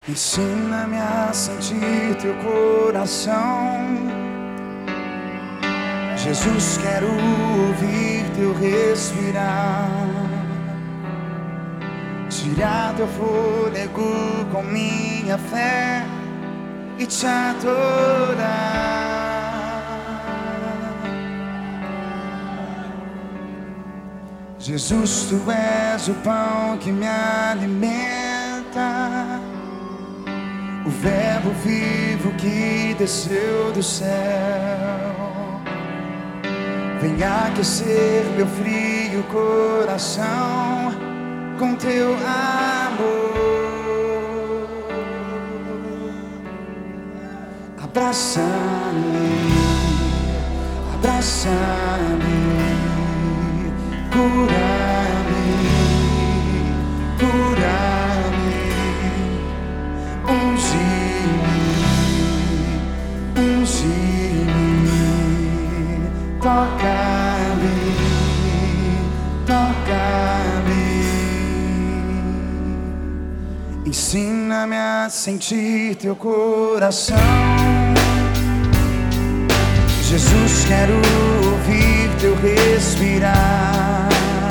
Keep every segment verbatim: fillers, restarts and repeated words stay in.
Ensina-me a sentir teu coração. Jesus, quero ouvir teu respirar. Tirar teu fôlego com minha fé e te adorar. Jesus, tu és o pão que me alimenta, o verbo vivo que desceu do céu. Vem aquecer meu frio coração com teu amor. Abraça-me, abraça-me, cura-me, cura-me, unge-me, unge-me, toca-me, toca-me. Ensina-me a sentir teu coração. Jesus, quero ouvir teu respirar.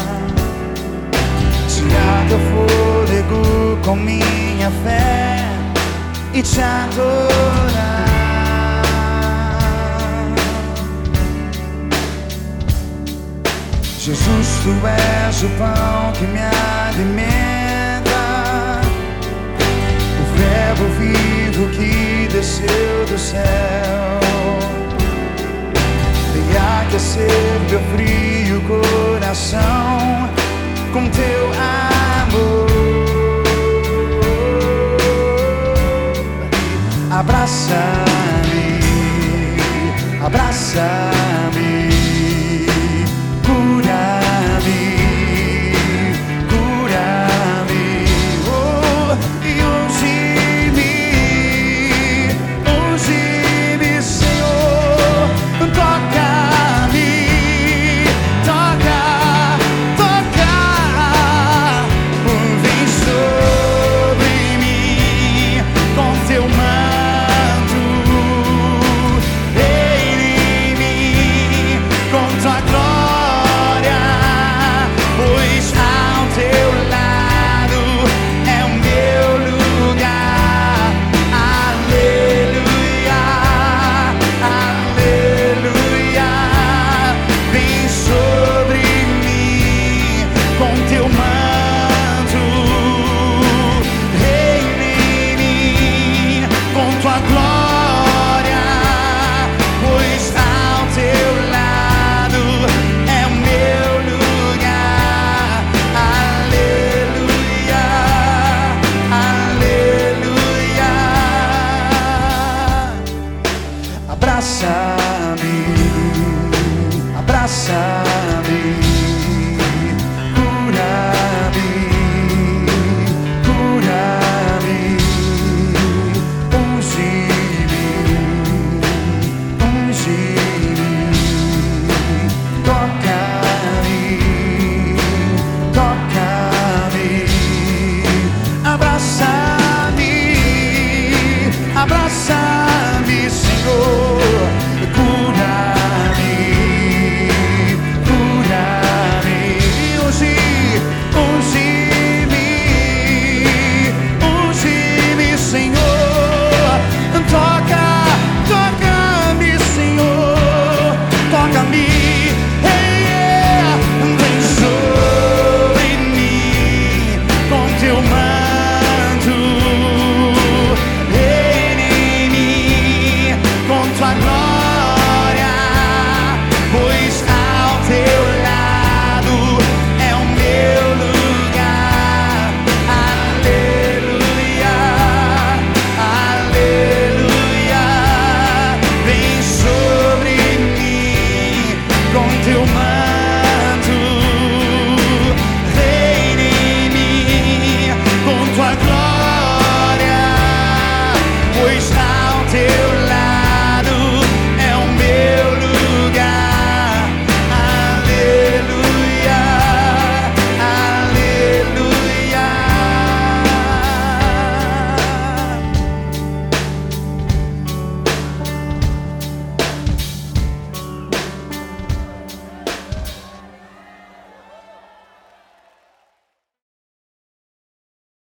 Tirar teu fôlego com minha fé e te adorar. Jesus, tu és o pão que me alimenta, o verbo vivo que desceu do céu. Vem aquecer meu frio coração com teu amor. Abraça-me,